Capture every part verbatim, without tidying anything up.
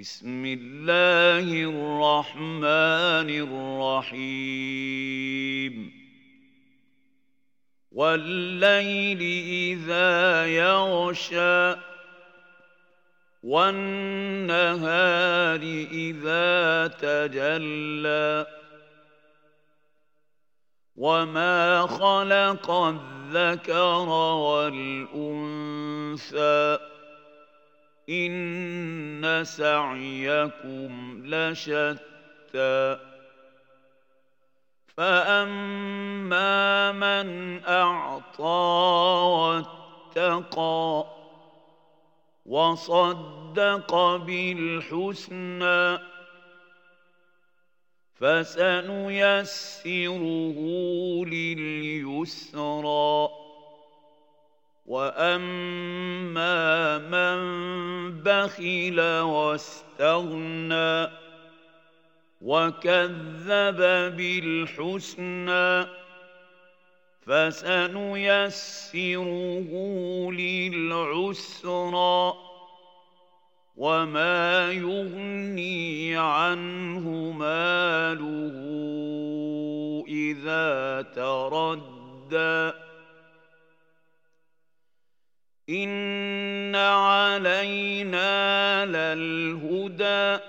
بسم الله الرحمن الرحيم والليل إذا يغشى والنهار إذا تجلى وما خلق الذكر والأنثى إن سعيكم لشتى فأما من أعطى واتقى وصدق بالحسنى فسنيسره لليسرى وأما من بخل واستغنى وكذب بالحسنى فسنيسره للعسرى وما يغني عنه ماله إذا تردى إن علينا للهدى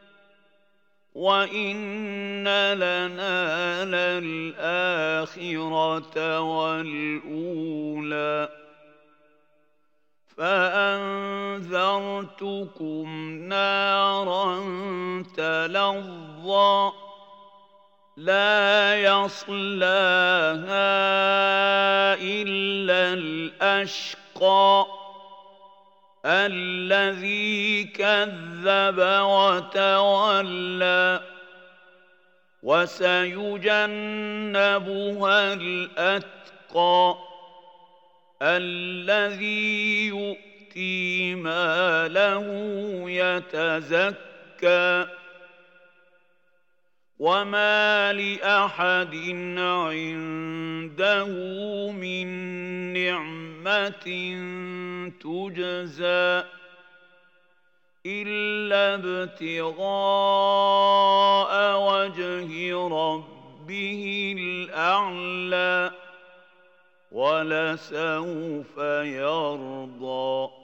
وإن لنا للآخرة والأولى فأنذرتكم نارا تلظى لا يصلاها إلا الأشقى الذي كذب وتولى وسيجنبها الأتقى الذي يؤتي ماله يتزكى وما لأحد عنده من نعمة تجزى إلا ابتغاء وجه ربه الأعلى ولسوف يرضى